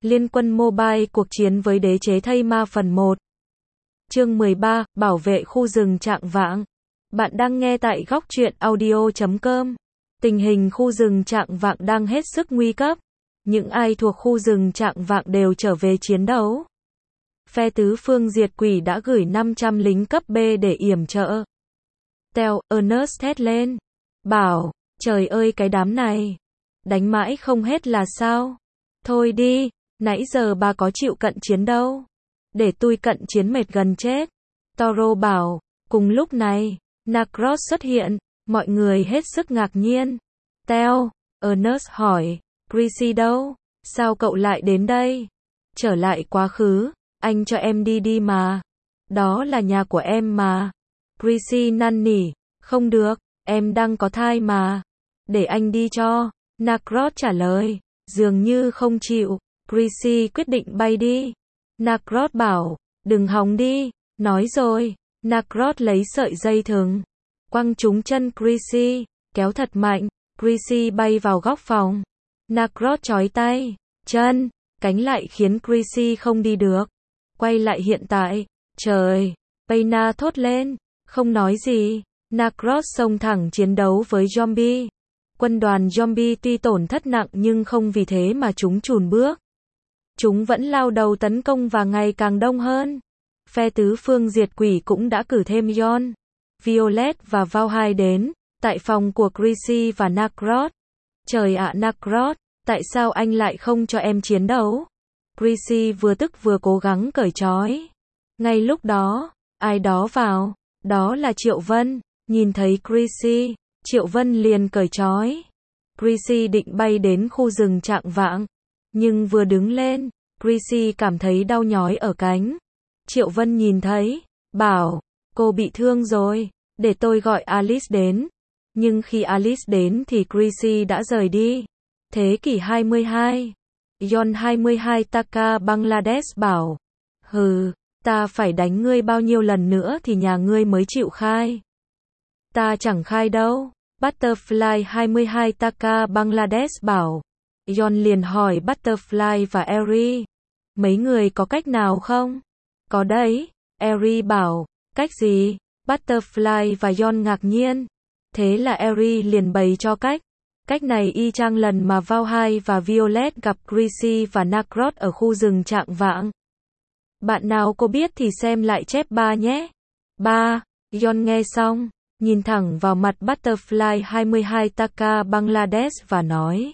Liên quân mobile cuộc chiến với đế chế thây ma phần 1. Chương 13, bảo vệ khu rừng Trạng Vạng. Bạn đang nghe tại góc truyện audio.com. Tình hình khu rừng Trạng Vạng đang hết sức nguy cấp. Những ai thuộc khu rừng Trạng Vạng đều trở về chiến đấu. Phe tứ phương diệt quỷ đã gửi 500 lính cấp B để yểm trợ. Theo Ernest thét lên. Bảo, trời ơi cái đám này. Đánh mãi không hết là sao? Thôi đi, nãy giờ bà có chịu cận chiến đâu. Để tôi cận chiến mệt gần chết. Toro bảo, cùng lúc này, Nacros xuất hiện, mọi người hết sức ngạc nhiên. Theo, Ernest hỏi, Chrissy đâu? Sao cậu lại đến đây? Trở lại quá khứ, anh cho em đi mà. Đó là nhà của em mà. Chrissy năn nỉ, không được, em đang có thai mà. Để anh đi cho. Nacros trả lời, dường như không chịu. Chrissy quyết định bay đi. Nacros bảo, đừng hòng đi. Nói rồi, Nacros lấy sợi dây thừng, quăng trúng chân Chrissy, kéo thật mạnh. Chrissy bay vào góc phòng. Nacros trói tay, chân, cánh lại khiến Chrissy không đi được. Quay lại hiện tại. Trời, Payna thốt lên, không nói gì. Nacros xông thẳng chiến đấu với zombie. Quân đoàn zombie tuy tổn thất nặng nhưng không vì thế mà chúng chùn bước. Chúng vẫn lao đầu tấn công và ngày càng đông hơn. Phe tứ phương diệt quỷ cũng đã cử thêm John, Violet và Valhai đến, tại phòng của Chrissy và Nacros. Trời ạ Nacros, tại sao anh lại không cho em chiến đấu? Chrissy vừa tức vừa cố gắng cởi trói. Ngay lúc đó, ai đó vào, đó là Triệu Vân, nhìn thấy Chrissy, Triệu Vân liền cởi trói. Chrissy định bay đến khu rừng Trạng Vạng, nhưng vừa đứng lên, Chrissy cảm thấy đau nhói ở cánh. Triệu Vân nhìn thấy, bảo, cô bị thương rồi, để tôi gọi Alice đến. Nhưng khi Alice đến thì Chrissy đã rời đi. Thế kỷ 22. John 22 Taka Bangladesh bảo, hừ, ta phải đánh ngươi bao nhiêu lần nữa thì nhà ngươi mới chịu khai. Ta chẳng khai đâu. Butterfly 22 Taka Bangladesh bảo. John liền hỏi Butterfly và Eri, mấy người có cách nào không? Có đấy, Eri bảo, cách gì? Butterfly và John ngạc nhiên. Thế là Eri liền bày cho cách. Cách này y chang lần mà Valhai và Violet gặp Chrissy và Nacros ở khu rừng Trạng Vạng. Bạn nào có biết thì xem lại chép 3 nhé. 3. John nghe xong, nhìn thẳng vào mặt Butterfly 22 Taka Bangladesh và nói,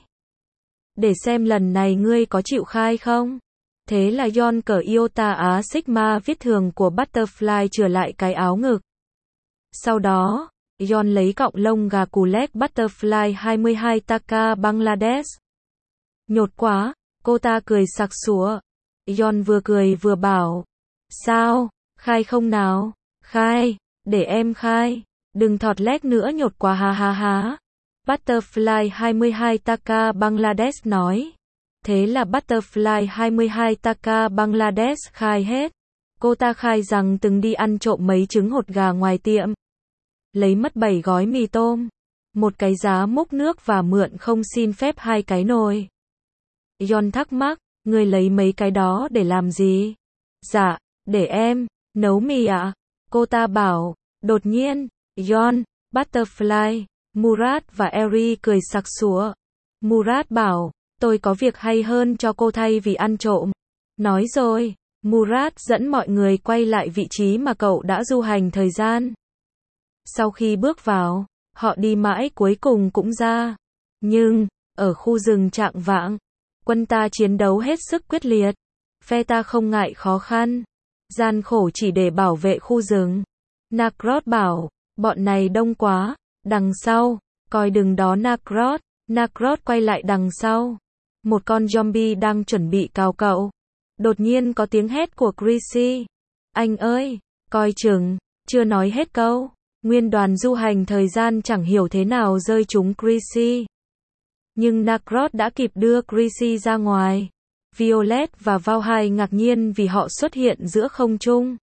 để xem lần này ngươi có chịu khai không? Thế là John cởi Iota Á Sigma viết thường của Butterfly chừa lại cái áo ngực. Sau đó, John lấy cọng lông gà cù lét Butterfly 22 Taka Bangladesh. Nhột quá, cô ta cười sặc sụa. John vừa cười vừa bảo, sao, khai không nào? Khai, để em khai. Đừng thọt lét nữa nhột quá ha ha ha. Butterfly 22 Taka Bangladesh nói. Thế là Butterfly 22 Taka Bangladesh khai hết. Cô ta khai rằng từng đi ăn trộm mấy trứng hột gà ngoài tiệm. Lấy mất 7 gói mì tôm, một cái giá múc nước và mượn không xin phép 2 cái nồi. John thắc mắc, người lấy mấy cái đó để làm gì? Dạ, để em nấu mì ạ. Cô ta bảo. Đột nhiên, John, Butterfly, Murat và Eri cười sặc sụa. Murat bảo, tôi có việc hay hơn cho cô thay vì ăn trộm. Nói rồi, Murat dẫn mọi người quay lại vị trí mà cậu đã du hành thời gian. Sau khi bước vào, họ đi mãi cuối cùng cũng ra. Nhưng, ở khu rừng Trạng Vạng, quân ta chiến đấu hết sức quyết liệt. Phe ta không ngại khó khăn, gian khổ chỉ để bảo vệ khu rừng. Nacros bảo, bọn này đông quá, đằng sau, coi đừng đó Nacros. Nacros quay lại đằng sau. Một con zombie đang chuẩn bị cào cậu. Đột nhiên có tiếng hét của Chrissy. Anh ơi, coi chừng, chưa nói hết câu. Nguyên đoàn du hành thời gian chẳng hiểu thế nào rơi trúng Chrissy. Nhưng Nacros đã kịp đưa Chrissy ra ngoài. Violet và Valhai ngạc nhiên vì họ xuất hiện giữa không trung.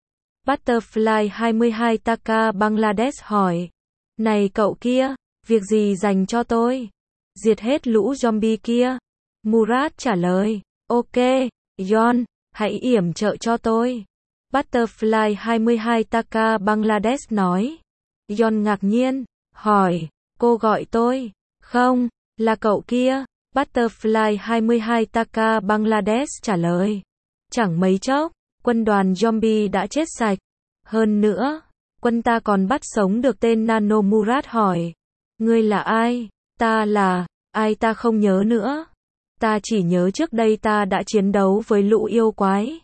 Butterfly 22 Taka Bangladesh hỏi, này cậu kia, việc gì dành cho tôi? Diệt hết lũ zombie kia. Murat trả lời, Ok, John, hãy yểm trợ cho tôi. Butterfly 22 Taka Bangladesh nói. John ngạc nhiên, hỏi, cô gọi tôi? Không, là cậu kia. Butterfly 22 Taka Bangladesh trả lời. Chẳng mấy chốc, quân đoàn zombie đã chết sạch. Hơn nữa, quân ta còn bắt sống được tên Nano Murad hỏi. Ngươi là ai? Ta là, ai ta không nhớ nữa. Ta chỉ nhớ trước đây ta đã chiến đấu với lũ yêu quái.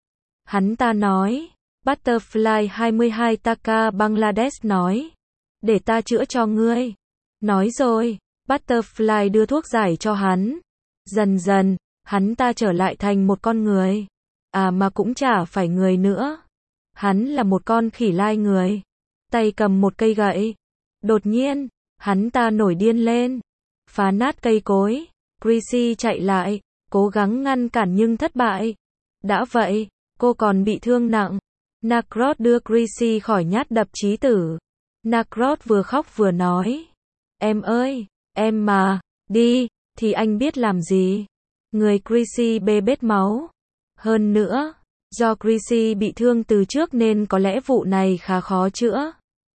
Hắn ta nói. Butterfly 22 Taka Bangladesh nói. Để ta chữa cho ngươi. Nói rồi, Butterfly đưa thuốc giải cho hắn. Dần dần, hắn ta trở lại thành một con người. À mà cũng chả phải người nữa. Hắn là một con khỉ lai người. Tay cầm một cây gậy. Đột nhiên, hắn ta nổi điên lên. Phá nát cây cối. Chrissy chạy lại, cố gắng ngăn cản nhưng thất bại. Đã vậy, cô còn bị thương nặng. Narcross đưa Chrissy khỏi nhát đập chí tử. Narcross vừa khóc vừa nói. Em ơi, em mà, đi, thì anh biết làm gì. Người Chrissy bê bết máu. Hơn nữa, do Chrissy bị thương từ trước nên có lẽ vụ này khá khó chữa.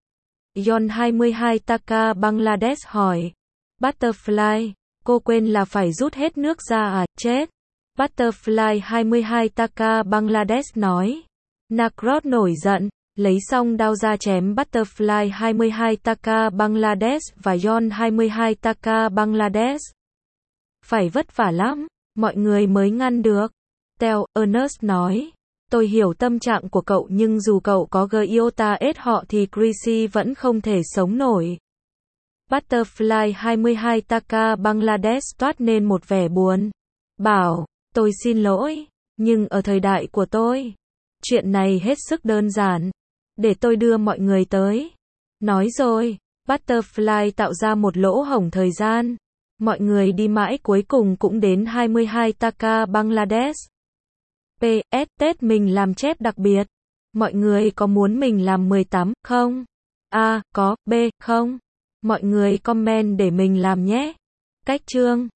John 22 Taka Bangladesh hỏi. Butterfly, cô quên là phải rút hết nước ra à, chết. Butterfly 22 Taka Bangladesh nói. Narcross nổi giận, lấy xong đao ra chém Butterfly 22 Taka Bangladesh và John 22 Taka Bangladesh. Phải vất vả lắm, mọi người mới ngăn được. Theo Ernest nói. Tôi hiểu tâm trạng của cậu nhưng dù cậu có Giota ết họ thì Chrissy vẫn không thể sống nổi. Butterfly 22 Taka Bangladesh toát nên một vẻ buồn. Bảo, tôi xin lỗi, nhưng ở thời đại của tôi, chuyện này hết sức đơn giản. Để tôi đưa mọi người tới. Nói rồi, Butterfly tạo ra một lỗ hổng thời gian. Mọi người đi mãi cuối cùng cũng đến 22 Taka Bangladesh. PS, Tết mình làm chép đặc biệt. Mọi người có muốn mình làm 18 không? A, có, B, không? Mọi người comment để mình làm nhé. Cách chương